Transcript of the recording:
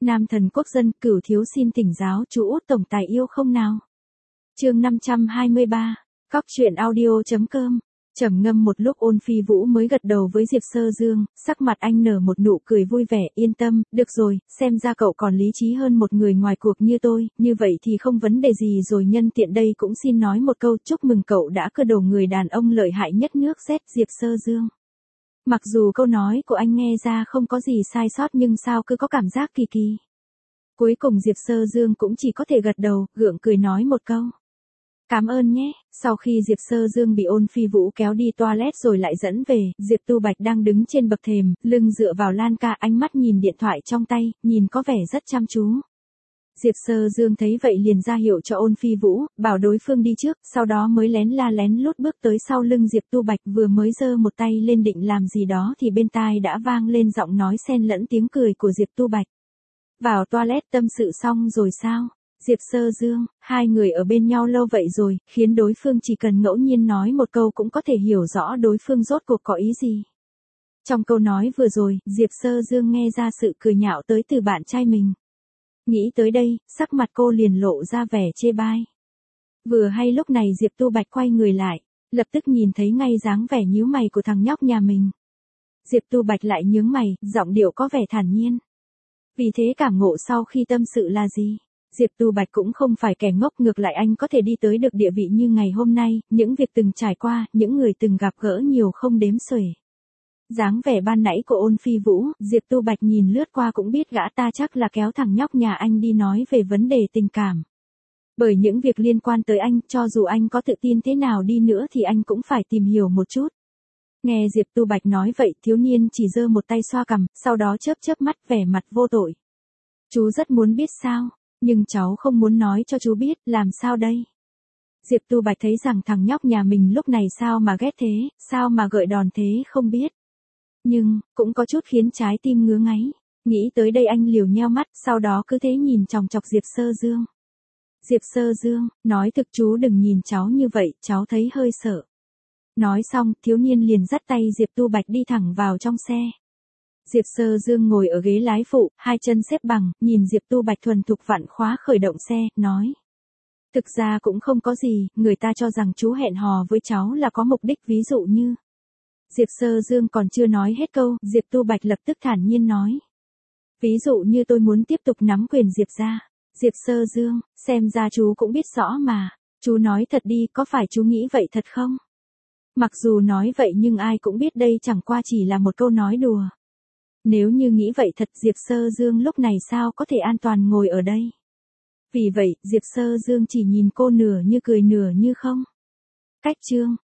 Nam thần quốc dân, Cửu thiếu xin thỉnh giáo chú Út tổng tài yêu không nào. Chương 523. Cóc truyện audio.com. Trầm ngâm một lúc Ôn Phi Vũ mới gật đầu với Diệp Sơ Dương, sắc mặt anh nở một nụ cười vui vẻ, yên tâm, được rồi, xem ra cậu còn lý trí hơn một người ngoài cuộc như tôi, như vậy thì không vấn đề gì rồi, nhân tiện đây cũng xin nói một câu chúc mừng cậu đã cơ đồ người đàn ông lợi hại nhất nước Z Diệp Sơ Dương. Mặc dù câu nói của anh nghe ra không có gì sai sót nhưng sao cứ có cảm giác kỳ kỳ. Cuối cùng Diệp Sơ Dương cũng chỉ có thể gật đầu, gượng cười nói một câu. Cảm ơn nhé. Sau khi Diệp Sơ Dương bị Ôn Phi Vũ kéo đi toilet rồi lại dẫn về, Diệp Tu Bạch đang đứng trên bậc thềm, lưng dựa vào lan can, ánh mắt nhìn điện thoại trong tay, nhìn có vẻ rất chăm chú. Diệp Sơ Dương thấy vậy liền ra hiệu cho Ôn Phi Vũ, bảo đối phương đi trước, sau đó mới lén la lén lút bước tới sau lưng Diệp Tu Bạch, vừa mới giơ một tay lên định làm gì đó thì bên tai đã vang lên giọng nói xen lẫn tiếng cười của Diệp Tu Bạch. Vào toilet tâm sự xong rồi sao? Diệp Sơ Dương, hai người ở bên nhau lâu vậy rồi, khiến đối phương chỉ cần ngẫu nhiên nói một câu cũng có thể hiểu rõ đối phương rốt cuộc có ý gì. Trong câu nói vừa rồi, Diệp Sơ Dương nghe ra sự cười nhạo tới từ bạn trai mình. Nghĩ tới đây, sắc mặt cô liền lộ ra vẻ chê bai. Vừa hay lúc này Diệp Tu Bạch quay người lại, lập tức nhìn thấy ngay dáng vẻ nhíu mày của thằng nhóc nhà mình. Diệp Tu Bạch lại nhướng mày, giọng điệu có vẻ thản nhiên. Vì thế cảm ngộ sau khi tâm sự là gì? Diệp Tu Bạch cũng không phải kẻ ngốc, ngược lại anh có thể đi tới được địa vị như ngày hôm nay, những việc từng trải qua, những người từng gặp gỡ nhiều không đếm xuể. Dáng vẻ ban nãy của Ôn Phi Vũ, Diệp Tu Bạch nhìn lướt qua cũng biết gã ta chắc là kéo thằng nhóc nhà anh đi nói về vấn đề tình cảm. Bởi những việc liên quan tới anh, cho dù anh có tự tin thế nào đi nữa thì anh cũng phải tìm hiểu một chút. Nghe Diệp Tu Bạch nói vậy, thiếu niên chỉ giơ một tay xoa cằm, sau đó chớp chớp mắt vẻ mặt vô tội. Chú rất muốn biết sao, nhưng cháu không muốn nói cho chú biết, làm sao đây? Diệp Tu Bạch thấy rằng thằng nhóc nhà mình lúc này sao mà ghét thế, sao mà gợi đòn thế không biết. Nhưng, cũng có chút khiến trái tim ngứa ngáy. Nghĩ tới đây anh liều nheo mắt, sau đó cứ thế nhìn chòng chọc Diệp Sơ Dương. Diệp Sơ Dương, nói thực chú đừng nhìn cháu như vậy, cháu thấy hơi sợ. Nói xong, thiếu niên liền dắt tay Diệp Tu Bạch đi thẳng vào trong xe. Diệp Sơ Dương ngồi ở ghế lái phụ, hai chân xếp bằng, nhìn Diệp Tu Bạch thuần thục vặn khóa khởi động xe, nói. Thực ra cũng không có gì, người ta cho rằng chú hẹn hò với cháu là có mục đích, ví dụ như. Diệp Sơ Dương còn chưa nói hết câu, Diệp Tu Bạch lập tức thản nhiên nói. Ví dụ như tôi muốn tiếp tục nắm quyền Diệp gia. Diệp Sơ Dương, xem ra chú cũng biết rõ mà. Chú nói thật đi, có phải chú nghĩ vậy thật không? Mặc dù nói vậy nhưng ai cũng biết đây chẳng qua chỉ là một câu nói đùa. Nếu như nghĩ vậy thật, Diệp Sơ Dương lúc này sao có thể an toàn ngồi ở đây? Vì vậy, Diệp Sơ Dương chỉ nhìn cô nửa như cười nửa như không. Cách chương.